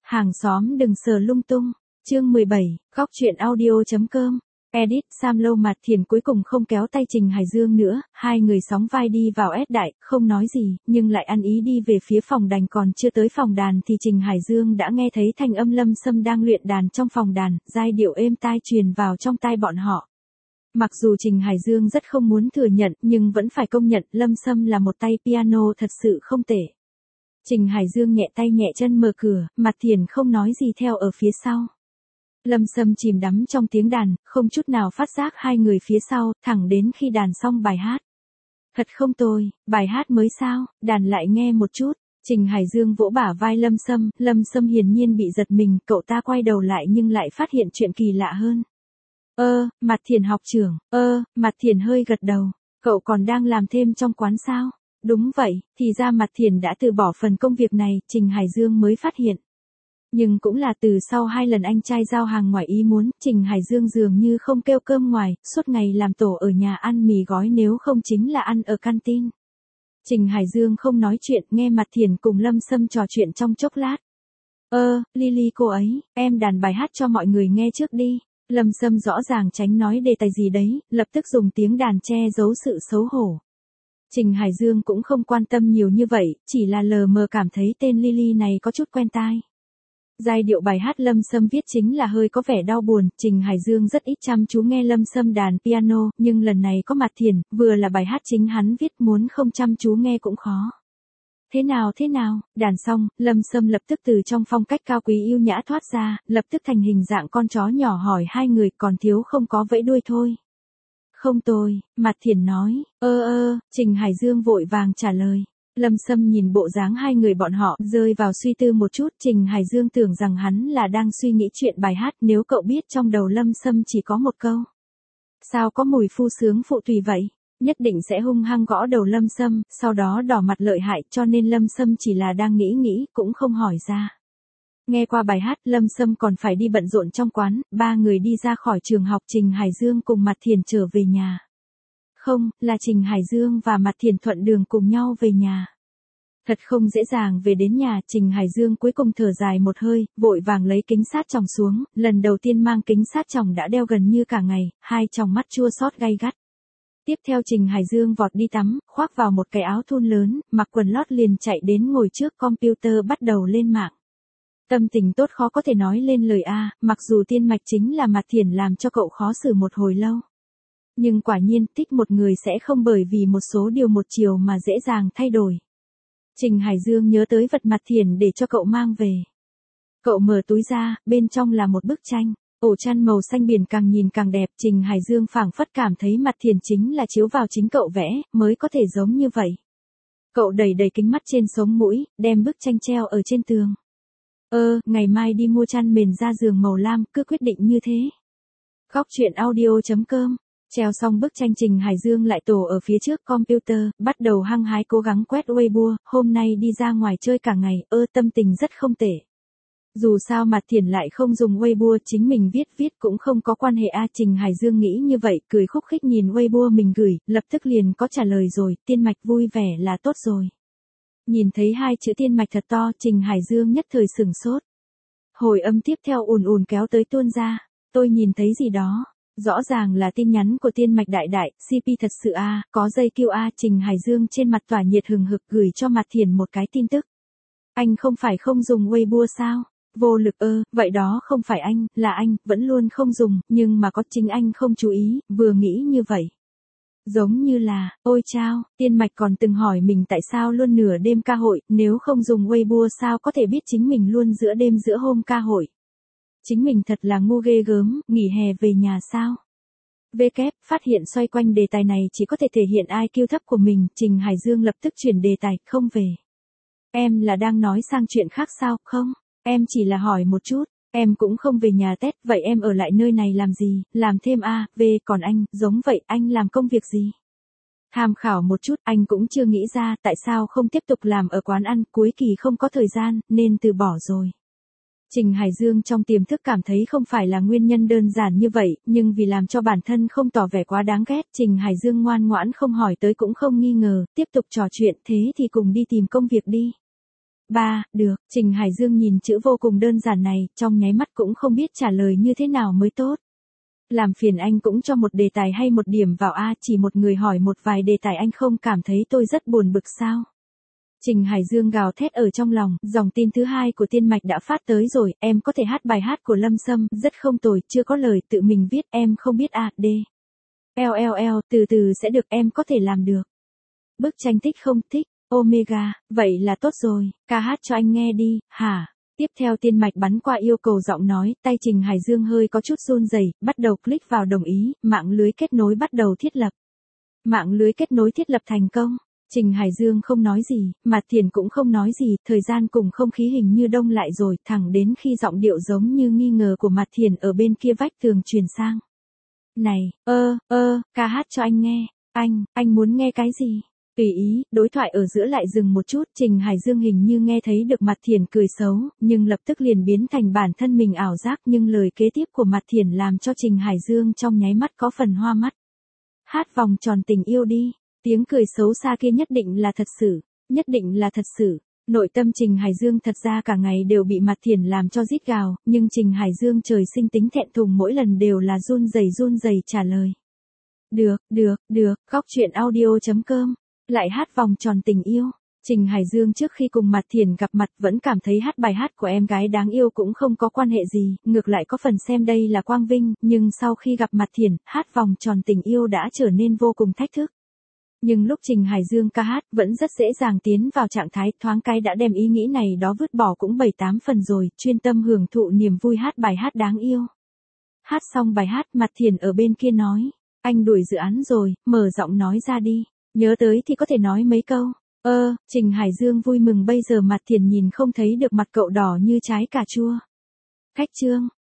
Hàng xóm đừng sờ lung tung. Chương 17, góc truyện audio.com. Edit, Sam Lâu Mạt Thiền cuối cùng không kéo tay Trình Hải Dương nữa, hai người sóng vai đi vào S đại, không nói gì, nhưng lại ăn ý đi về phía phòng đàn. Còn chưa tới phòng đàn thì Trình Hải Dương đã nghe thấy thanh âm Lâm Sâm đang luyện đàn trong phòng đàn, giai điệu êm tai truyền vào trong tai bọn họ. Mặc dù Trình Hải Dương rất không muốn thừa nhận, nhưng vẫn phải công nhận Lâm Sâm là một tay piano thật sự không tệ. Trình Hải Dương nhẹ tay nhẹ chân mở cửa, Mạt Thiền không nói gì theo ở phía sau. Lâm Sâm chìm đắm trong tiếng đàn, không chút nào phát giác hai người phía sau, thẳng đến khi đàn xong bài hát. Thật không tồi, bài hát mới sao, đàn lại nghe một chút. Trình Hải Dương vỗ bả vai Lâm Sâm hiển nhiên bị giật mình, cậu ta quay đầu lại nhưng lại phát hiện chuyện kỳ lạ hơn. Mạt Thiền học trưởng, Mạt Thiền hơi gật đầu, cậu còn đang làm thêm trong quán sao? Đúng vậy, thì ra Mạt Thiền đã từ bỏ phần công việc này, Trình Hải Dương mới phát hiện. Nhưng cũng là từ sau 2 lần anh trai giao hàng ngoài ý muốn, Trình Hải Dương dường như không kêu cơm ngoài, suốt ngày làm tổ ở nhà ăn mì gói, nếu không chính là ăn ở canteen. Trình Hải Dương không nói chuyện, nghe Mạt Thiền cùng Lâm Sâm trò chuyện trong chốc lát. Lily cô ấy, em đàn bài hát cho mọi người nghe trước đi. Lâm Sâm rõ ràng tránh nói đề tài gì đấy, lập tức dùng tiếng đàn che giấu sự xấu hổ. Trình Hải Dương cũng không quan tâm nhiều như vậy, chỉ là lờ mờ cảm thấy tên Lily này có chút quen tai. Giai điệu bài hát Lâm Sâm viết chính là hơi có vẻ đau buồn, Trình Hải Dương rất ít chăm chú nghe Lâm Sâm đàn piano, nhưng lần này có Mạt Thiền, vừa là bài hát chính hắn viết, muốn không chăm chú nghe cũng khó. Thế nào, đàn xong, Lâm Sâm lập tức từ trong phong cách cao quý yêu nhã thoát ra, lập tức thành hình dạng con chó nhỏ hỏi hai người, còn thiếu không có vẫy đuôi thôi. Không tồi, Mạt Thiền nói, Trình Hải Dương vội vàng trả lời. Lâm Sâm nhìn bộ dáng hai người bọn họ, rơi vào suy tư một chút, Trình Hải Dương tưởng rằng hắn là đang suy nghĩ chuyện bài hát, nếu cậu biết trong đầu Lâm Sâm chỉ có một câu. Sao có mùi phu sướng phụ tùy vậy? Nhất định sẽ hung hăng gõ đầu Lâm Sâm, sau đó đỏ mặt lợi hại, cho nên Lâm Sâm chỉ là đang nghĩ, cũng không hỏi ra. Nghe qua bài hát, Lâm Sâm còn phải đi bận rộn trong quán, ba người đi ra khỏi trường học, Trình Hải Dương cùng Mạt Thiền trở về nhà. Không, là Trình Hải Dương và Mạt Thiền thuận đường cùng nhau về nhà. Thật không dễ dàng về đến nhà, Trình Hải Dương cuối cùng thở dài một hơi, vội vàng lấy kính sát tròng xuống, lần đầu tiên mang kính sát tròng đã đeo gần như cả ngày, hai tròng mắt chua xót gay gắt. Tiếp theo Trình Hải Dương vọt đi tắm, khoác vào một cái áo thun lớn, mặc quần lót liền chạy đến ngồi trước computer bắt đầu lên mạng. Tâm tình tốt khó có thể nói lên lời a, mặc dù tiên mạch chính là Mạt Thiền làm cho cậu khó xử một hồi lâu. Nhưng quả nhiên, thích một người sẽ không bởi vì một số điều một chiều mà dễ dàng thay đổi. Trình Hải Dương nhớ tới vật Mạt Thiền để cho cậu mang về. Cậu mở túi ra, bên trong là một bức tranh. Ổ chăn màu xanh biển càng nhìn càng đẹp, Trình Hải Dương phảng phất cảm thấy Mạt Thiền chính là chiếu vào chính cậu vẽ, mới có thể giống như vậy. Cậu đẩy kính mắt trên sống mũi, đem bức tranh treo ở trên tường. Ngày mai đi mua chăn mền ra giường màu lam, cứ quyết định như thế. Góc truyện audio.com. Treo xong bức tranh, Trình Hải Dương lại tổ ở phía trước computer, bắt đầu hăng hái cố gắng quét Weibo, hôm nay đi ra ngoài chơi cả ngày, tâm tình rất không tệ. Dù sao Mạt Thiền lại không dùng Weibo, chính mình viết cũng không có quan hệ a. Trình Hải Dương nghĩ như vậy, cười khúc khích nhìn Weibo mình gửi, lập tức liền có trả lời rồi, tiên mạch vui vẻ là tốt rồi. Nhìn thấy hai chữ tiên mạch thật to, Trình Hải Dương nhất thời sửng sốt. Hồi âm tiếp theo ùn kéo tới tuôn ra, tôi nhìn thấy gì đó. Rõ ràng là tin nhắn của tiên mạch đại, CP thật sự a, có dây kêu a. Trình Hải Dương trên mặt tỏa nhiệt hừng hực gửi cho Mạt Thiền một cái tin tức. Anh không phải không dùng Weibo sao? Vô lực vậy đó không phải anh, là anh, vẫn luôn không dùng, nhưng mà có chính anh không chú ý, vừa nghĩ như vậy. Giống như là, ôi chao, tiên mạch còn từng hỏi mình tại sao luôn nửa đêm ca hội, nếu không dùng Weibo sao có thể biết chính mình luôn giữa đêm giữa hôm ca hội. Chính mình thật là ngu ghê gớm, nghỉ hè về nhà sao? Phát hiện xoay quanh đề tài này chỉ có thể thể hiện IQ thấp của mình, Trình Hải Dương lập tức chuyển đề tài, không về. Em là đang nói sang chuyện khác sao, không? Em chỉ là hỏi một chút, em cũng không về nhà Tết, vậy em ở lại nơi này làm gì, làm thêm còn anh, giống vậy, anh làm công việc gì? Tham khảo một chút, anh cũng chưa nghĩ ra, tại sao không tiếp tục làm ở quán ăn, cuối kỳ không có thời gian, nên từ bỏ rồi. Trình Hải Dương trong tiềm thức cảm thấy không phải là nguyên nhân đơn giản như vậy, nhưng vì làm cho bản thân không tỏ vẻ quá đáng ghét, Trình Hải Dương ngoan ngoãn không hỏi tới cũng không nghi ngờ, tiếp tục trò chuyện, thế thì cùng đi tìm công việc đi. Ba, được, Trình Hải Dương nhìn chữ vô cùng đơn giản này, trong nháy mắt cũng không biết trả lời như thế nào mới tốt. Làm phiền anh cũng cho một đề tài hay một điểm vào A, chỉ một người hỏi một vài đề tài anh không cảm thấy tôi rất buồn bực sao? Trình Hải Dương gào thét ở trong lòng, dòng tin thứ hai của Tiên Mạch đã phát tới rồi, em có thể hát bài hát của Lâm Sâm, rất không tồi, chưa có lời tự mình viết, em không biết à, D. LLL, từ từ sẽ được, em có thể làm được. Bức tranh thích không thích, Omega, vậy là tốt rồi, ca hát cho anh nghe đi, hả? Tiếp theo Tiên Mạch bắn qua yêu cầu giọng nói, tay Trình Hải Dương hơi có chút run rẩy, bắt đầu click vào đồng ý, mạng lưới kết nối bắt đầu thiết lập. Mạng lưới kết nối thiết lập thành công. Trình Hải Dương không nói gì, Mạt Thiền cũng không nói gì, thời gian cùng không khí hình như đông lại rồi, thẳng đến khi giọng điệu giống như nghi ngờ của Mạt Thiền ở bên kia vách tường truyền sang. Này, ca hát cho anh nghe, anh muốn nghe cái gì? Tùy ý, đối thoại ở giữa lại dừng một chút, Trình Hải Dương hình như nghe thấy được Mạt Thiền cười xấu, nhưng lập tức liền biến thành bản thân mình ảo giác, nhưng lời kế tiếp của Mạt Thiền làm cho Trình Hải Dương trong nháy mắt có phần hoa mắt. Hát vòng tròn tình yêu đi. Tiếng cười xấu xa kia nhất định là thật sự, nhất định là thật sự. Nội tâm Trình Hải Dương thật ra cả ngày đều bị Mạt Thiền làm cho rít gào, nhưng Trình Hải Dương trời sinh tính thẹn thùng mỗi lần đều là run rẩy trả lời. Được, góc truyện audio.com, lại hát vòng tròn tình yêu. Trình Hải Dương trước khi cùng Mạt Thiền gặp mặt vẫn cảm thấy hát bài hát của em gái đáng yêu cũng không có quan hệ gì, ngược lại có phần xem đây là quang vinh, nhưng sau khi gặp Mạt Thiền, hát vòng tròn tình yêu đã trở nên vô cùng thách thức. Nhưng lúc Trình Hải Dương ca hát vẫn rất dễ dàng tiến vào trạng thái, thoáng cái đã đem ý nghĩ này đó vứt bỏ cũng 7-8 phần rồi, chuyên tâm hưởng thụ niềm vui hát bài hát đáng yêu. Hát xong bài hát, Mạt Thiền ở bên kia nói, anh đuổi dự án rồi, mở giọng nói ra đi, nhớ tới thì có thể nói mấy câu. Trình Hải Dương vui mừng bây giờ Mạt Thiền nhìn không thấy được mặt cậu đỏ như trái cà chua. Khách trương,